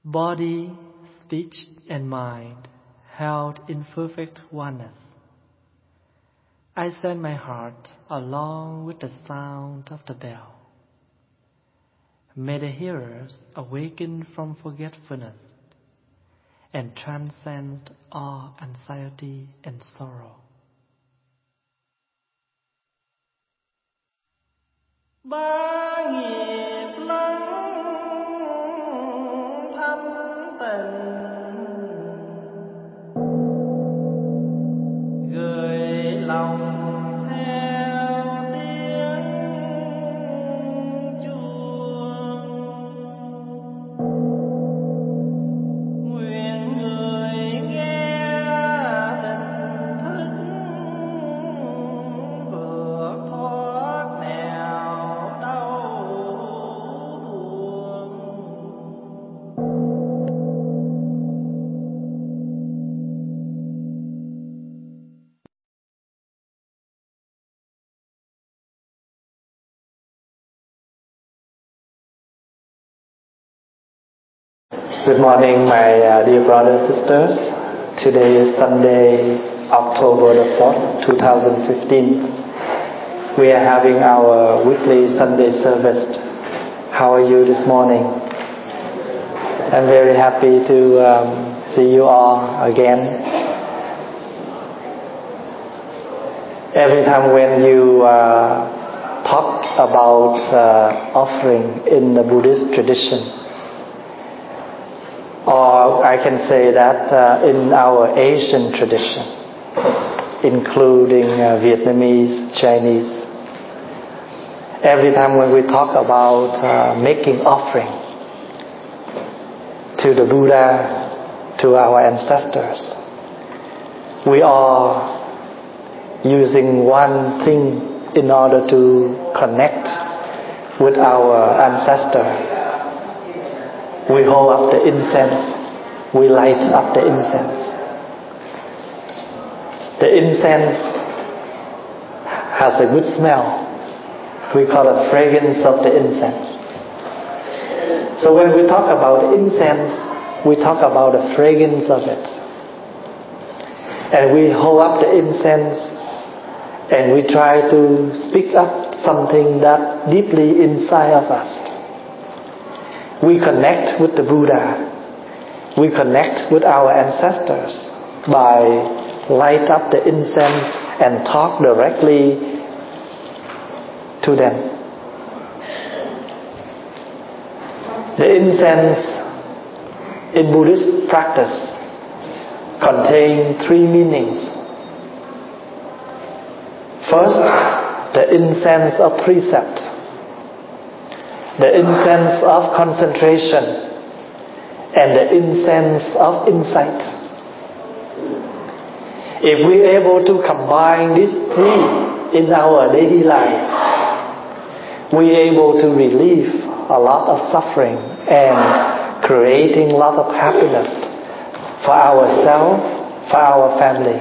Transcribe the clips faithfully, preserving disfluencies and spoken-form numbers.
body, speech, and mind held in perfect oneness. I send my heart along with the sound of the bell. May the hearers awaken from forgetfulness and transcend all anxiety and sorrow. Ba nghiệp lắng thanh tịnh, gửi lòng theo tiếng chuông. Nguyện người nghe tỉnh thức vượt thoát nẻo đau buồn. Good morning, my uh, dear brothers and sisters. Today is Sunday, October the fourth, two thousand fifteen. We are having our weekly Sunday service. How are you this morning? I'm very happy to um, see you all again. Every time when you uh, talk about uh, offering in the Buddhist tradition, or I can say that uh, in our Asian tradition, including uh, Vietnamese, Chinese, every time when we talk about uh, making offering to the Buddha, to our ancestors, we are using one thing in order to connect with our ancestor. We hold up the incense. We light up the incense. The incense has a good smell. We call it fragrance of the incense. So when we talk about incense, we talk about the fragrance of it. And we hold up the incense and we try to speak up something that deeply inside of us. We connect with the Buddha. We connect with our ancestors by light up the incense and talk directly to them. The incense in Buddhist practice contains three meanings. First, the incense of precept, the incense of concentration, and the incense of insight. If we're able to combine these three in our daily life, we're able to relieve a lot of suffering and creating a lot of happiness for ourselves, for our family.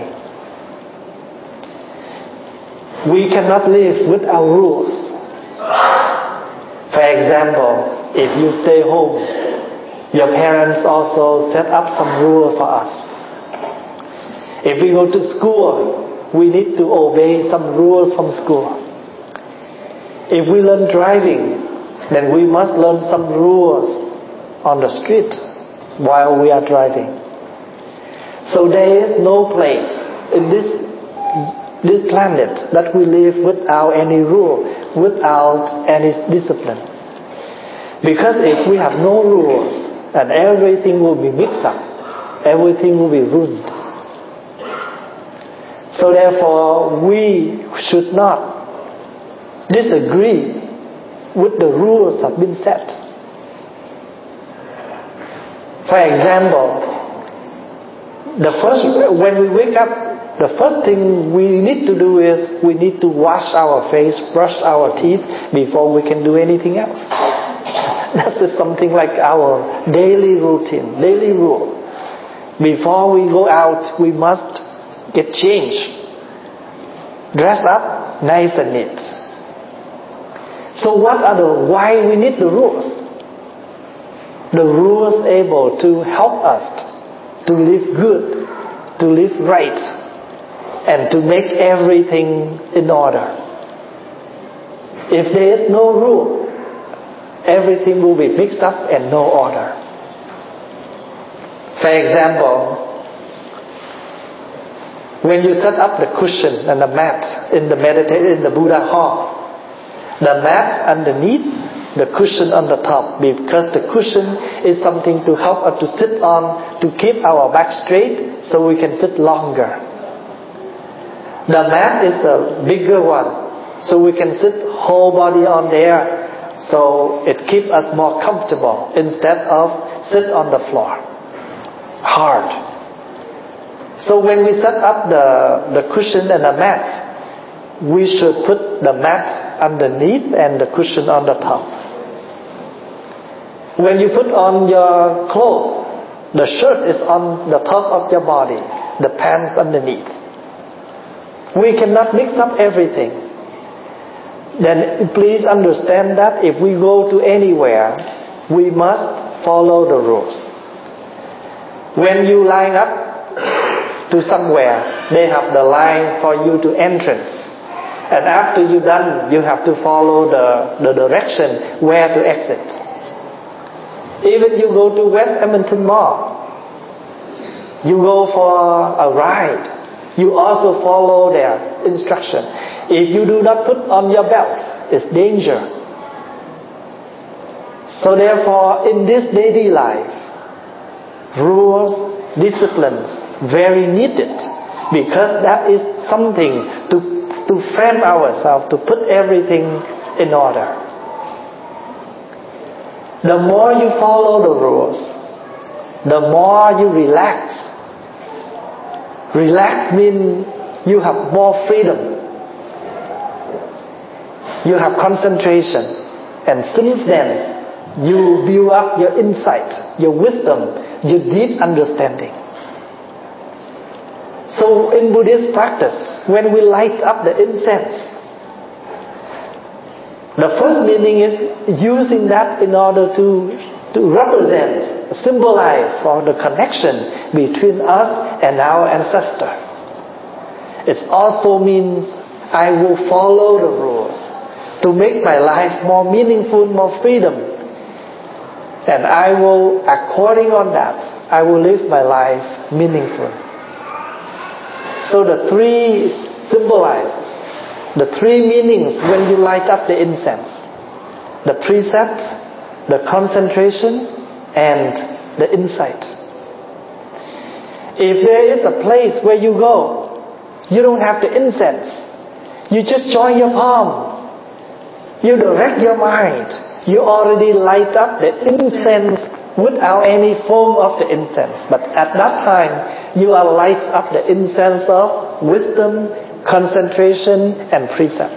We cannot live without rules. For example, if you stay home, your parents also set up some rules for us. If we go to school, we need to obey some rules from school. If we learn driving, then we must learn some rules on the street while we are driving. So there is no place in this this planet that we live without any rule, without any discipline. Because if we have no rules, and everything will be mixed up, everything will be ruined. So therefore, we should not disagree with the rules that have been set. For example, the first when we wake up, the first thing we need to do is we need to wash our face, brush our teeth before we can do anything else. That's something like our daily routine, daily rule. Before we go out, we must get changed, dress up nice and neat. So what are the why we need the rules? the rules able to help us to live good, to live right, and to make everything in order. If there is no rule, everything will be mixed up and no order. For example, when you set up the cushion and the mat in the medita- in the Buddha hall, the mat underneath, the cushion on the top, because the cushion is something to help us to sit on, to keep our back straight so we can sit longer. The mat is a bigger one, so we can sit whole body on there, so it keeps us more comfortable instead of sit on the floor hard. So when we set up the, the cushion and the mat, we should put the mat underneath and the cushion on the top. When you put on your clothes, the shirt is on the top of your body, the pants underneath. We cannot mix up everything. Then please understand that if we go to anywhere, we must follow the rules. When you line up to somewhere, they have the line for you to entrance, and after you done, you have to follow the, the direction where to exit. Even you go to West Edmonton Mall, you go for a ride, you also follow their instruction. If you do not put on your belt, it's danger. So therefore, in this daily life, rules, disciplines, very needed, because that is something to, to frame ourselves, to put everything in order. The more you follow the rules, the more you relax. Relax means you have more freedom. You have concentration. And since then, you build up your insight, your wisdom, your deep understanding. So in Buddhist practice, when we light up the incense, the first meaning is using that in order to, to represent, symbolize for the connection between us and our ancestors. It also means I will follow the rules to make my life more meaningful, more freedom. And I will, according on that, I will live my life meaningful. So the three symbolize the three meanings when you light up the incense: the precept, the concentration, and the insight. If there is a place where you go, you don't have the incense. You just join your palms. You direct your mind. You already light up the incense without any form of the incense. But at that time, you are light up the incense of wisdom, concentration, and precept.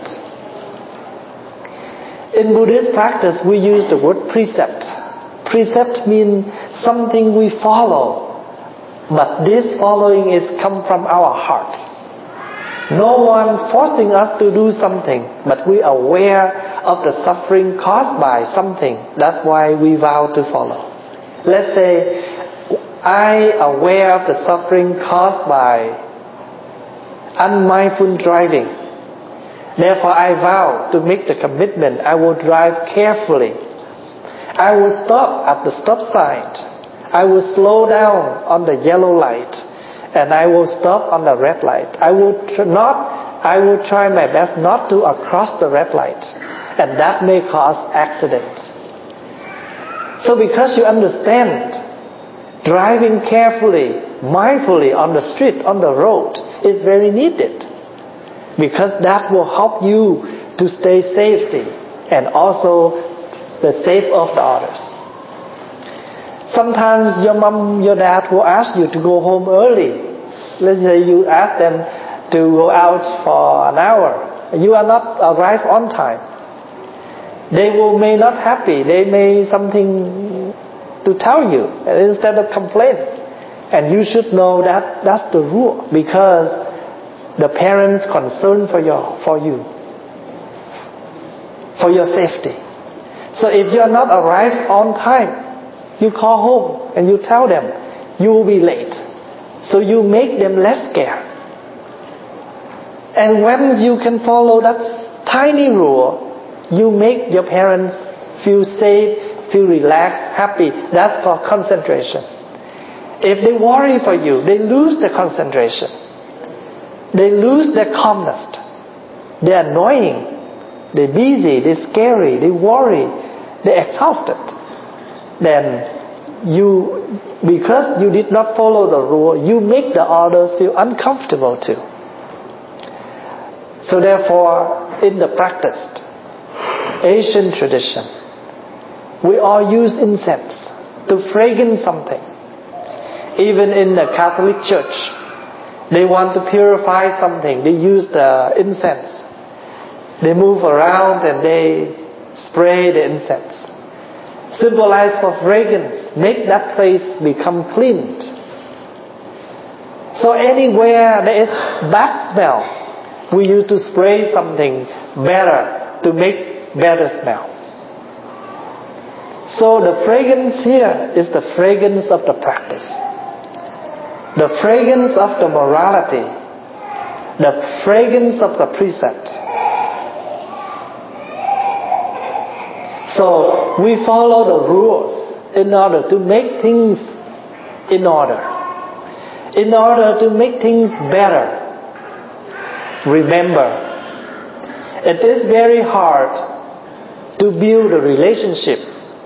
In Buddhist practice, we use the word precept. Precept means something we follow, but this following is come from our heart. No one forcing us to do something, but we are aware of the suffering caused by something. That's why we vow to follow. Let's say, I am aware of the suffering caused by unmindful driving. Therefore, I vow to make the commitment. I will drive carefully. I will stop at the stop sign. I will slow down on the yellow light, and I will stop on the red light. I will tr- not. I will try my best not to cross the red light, and that may cause accident. So, because you understand, driving carefully, mindfully on the street, on the road, is very needed, because that will help you to stay safety and also the safe of the others. Sometimes your mom, your dad will ask you to go home early. Let's say you ask them to go out for an hour. You are not arrive on time. They will may not happy. They may something to tell you instead of complain. And you should know that that's the rule, because the parents concern for your for you, for your safety. So if you are not arrived on time, You call home and you tell them you will be late. So you make them less scared. And once you can follow that tiny rule, you make your parents feel safe, feel relaxed, happy. That's called concentration. If they worry for you, they lose their concentration. They lose their calmness. They're annoying. They're busy. They're scary. They worry. They're exhausted. Then you, because you did not follow the rule, you make the others feel uncomfortable too. So therefore, in the practice, Asian tradition, we all use incense to fragrance something. Even in the Catholic Church, they want to purify something. They use the incense. They move around and they spray the incense. Symbolize for fragrance. Make that place become clean. So anywhere there is bad smell, we used to spray something better to make better smell. So the fragrance here is the fragrance of the practice. The fragrance of the morality. The fragrance of the precept. So we follow the rules in order to make things in order. In order to make things better. Remember, it is very hard to build a relationship,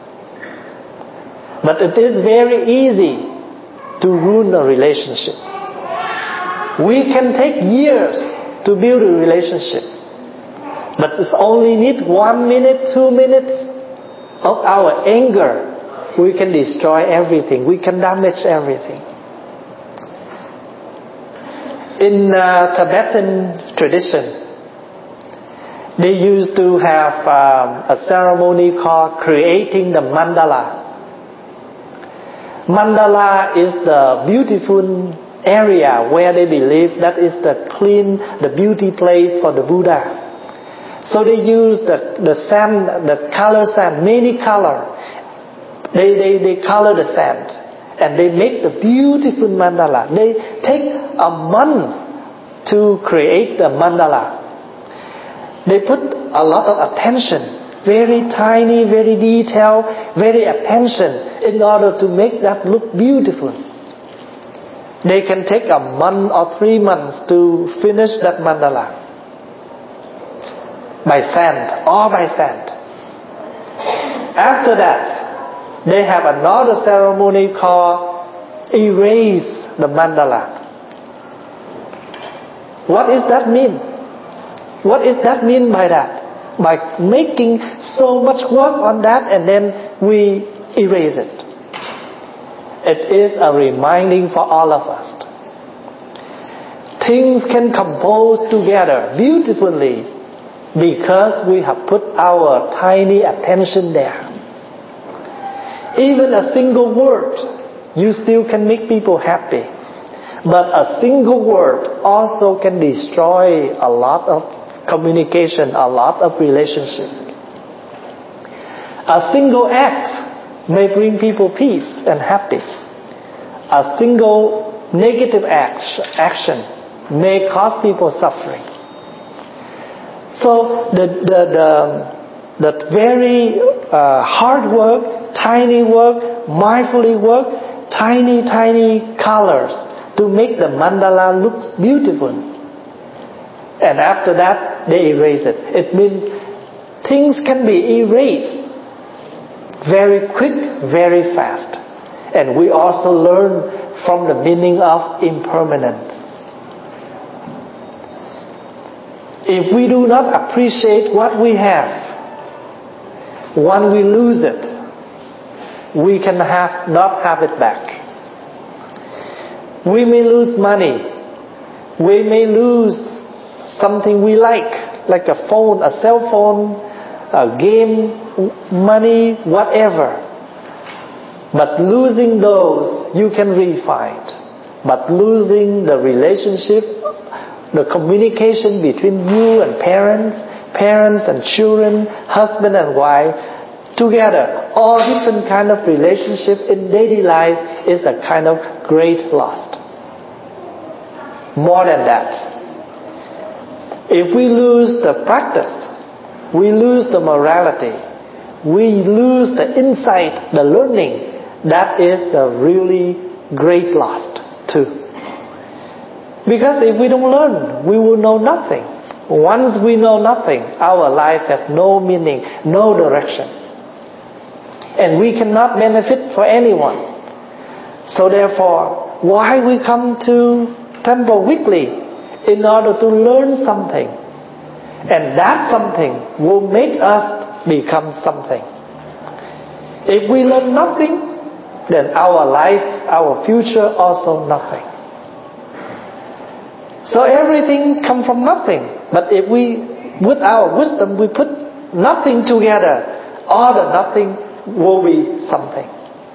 but it is very easy to ruin a relationship. We can take years to build a relationship, but it only need one minute, two minutes of our anger. We can destroy everything. We can damage everything. In uh, Tibetan tradition, they used to have um, a ceremony called creating the mandala. Mandala is the beautiful area where they believe that is the clean, the beauty place for the Buddha. So they use the, the sand, the color sand, many color. They, they, they color the sand. And they make the beautiful mandala. They take a month to create the mandala. They put a lot of attention, very tiny, very detailed, very attention in order to make that look beautiful. They can take a month or three months to finish that mandala. By sand, all by sand. After that, they have another ceremony called erase the mandala. What does that mean? What does that mean by that? By making so much work on that and then we erase it. It is a reminding for all of us. Things can compose together beautifully because we have put our tiny attention there. Even a single word, you still can make people happy. But a single word also can destroy a lot of communication, a lot of relationships. A single act may bring people peace and happiness. A single negative act, action may cause people suffering. So the the the, the very uh, hard work, tiny work, mindfully work, tiny tiny colors to make the mandala look beautiful. And after that, they erase it. It means things can be erased very quick, very fast. And we also learn from the meaning of impermanent. If we do not appreciate what we have, when we lose it, we can have not have it back. We may lose money. We may lose something we like, like a phone, a cell phone, a game, money, whatever. But losing those, you can refind. But losing the relationship, the communication between you and parents, parents and children, husband and wife, together, all different kind of relationship in daily life is a kind of great loss. More than that, if we lose the practice, we lose the morality, we lose the insight, the learning, that is the really great loss too. Because if we don't learn, we will know nothing. Once we know nothing, our life has no meaning, no direction. And we cannot benefit for anyone. So therefore, why we come to temple weekly? In order to learn something. And that something will make us become something. If we learn nothing, then our life, our future also nothing. So everything comes from nothing. But if we, with our wisdom, we put nothing together, all the nothing will be something.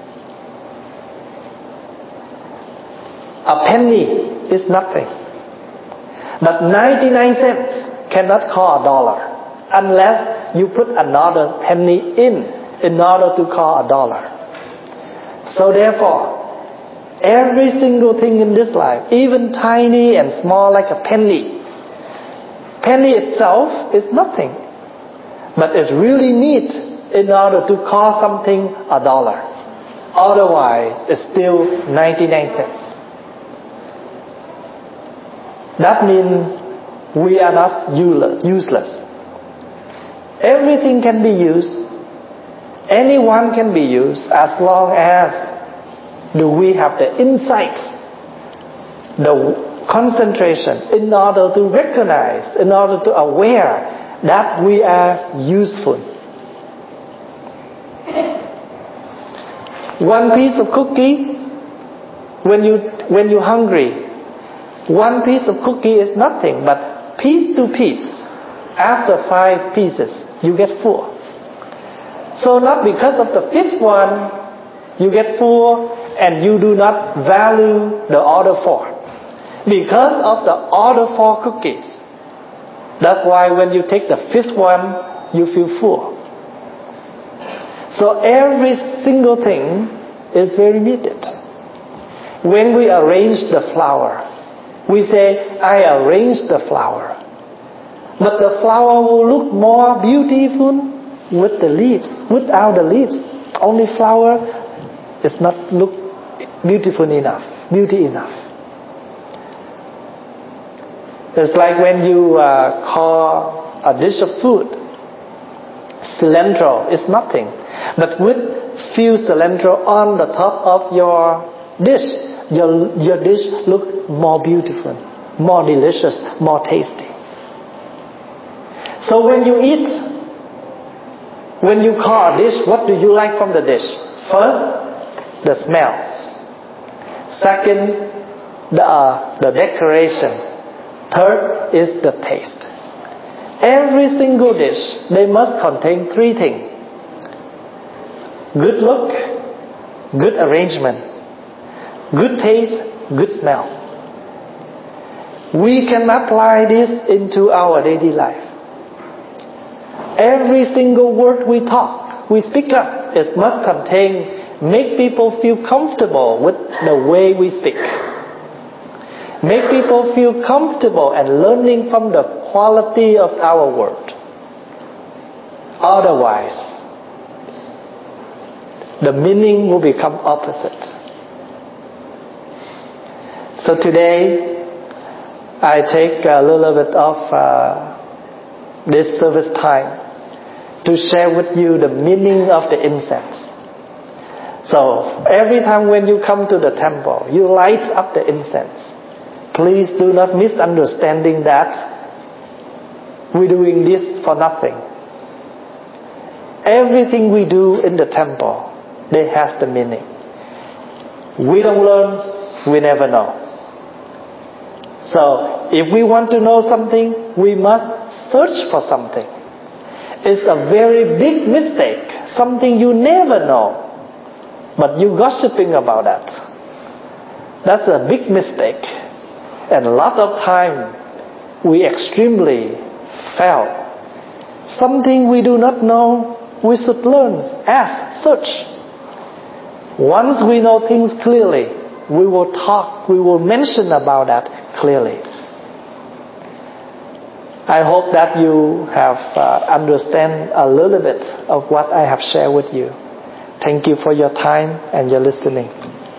A penny is nothing. But ninety-nine cents cannot call a dollar unless you put another penny in, in order to call a dollar. So therefore, every single thing in this life, even tiny and small like a penny, penny itself is nothing, but it's really neat in order to call something a dollar. Otherwise, it's still ninety-nine cents. That means we are not useless. Everything can be used. Anyone can be used as long as do we have the insight, the concentration in order to recognize, in order to aware that we are useful. One piece of cookie, when you when you're hungry, one piece of cookie is nothing, but piece to piece, after five pieces, you get full. So not because of the fifth one, you get full and you do not value the other four. Because of the other four cookies. That's why when you take the fifth one, you feel full. So every single thing is very needed. When we arrange the flower, we say, I arranged the flower. But the flower will look more beautiful with the leaves. Without the leaves, only flower is not look beautiful enough, beauty enough. It's like when you uh, call a dish of food cilantro, it's nothing. But with few cilantro on the top of your dish, your, your dish look more beautiful, more delicious, more tasty. So when you eat, when you call a dish, what do you like from the dish? First, the smell. Second, the, uh, the decoration. Third is the taste. Every single dish, they must contain three things. Good look, good arrangement, good taste, good smell. We can apply this into our daily life. Every single word we talk, we speak up, it must contain, make people feel comfortable with the way we speak. Make people feel comfortable and learning from the quality of our word. Otherwise, the meaning will become opposite. So today, I take a little bit of uh, this service time to share with you the meaning of the incense. So every time when you come to the temple, you light up the incense. Please do not misunderstanding that we're doing this for nothing. Everything we do in the temple, they has the meaning. We don't learn, we never know. So if we want to know something, we must search for something. It's a very big mistake, something you never know, but you gossiping about that. That's a big mistake. And a lot of time, we extremely fail. Something we do not know, we should learn. as such. Once we know things clearly, we will talk, we will mention about that clearly. I hope that you have uh, understand a little bit of what I have shared with you. Thank you for your time and your listening.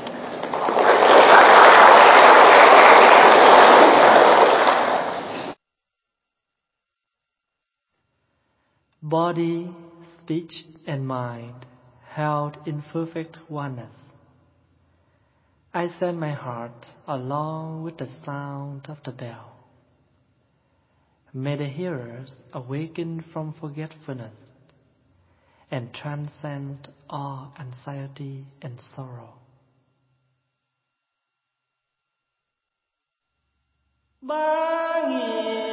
Body, speech, and mind held in perfect oneness. I send my heart along with the sound of the bell. May the hearers awaken from forgetfulness and transcend all anxiety and sorrow. Ba nghĩa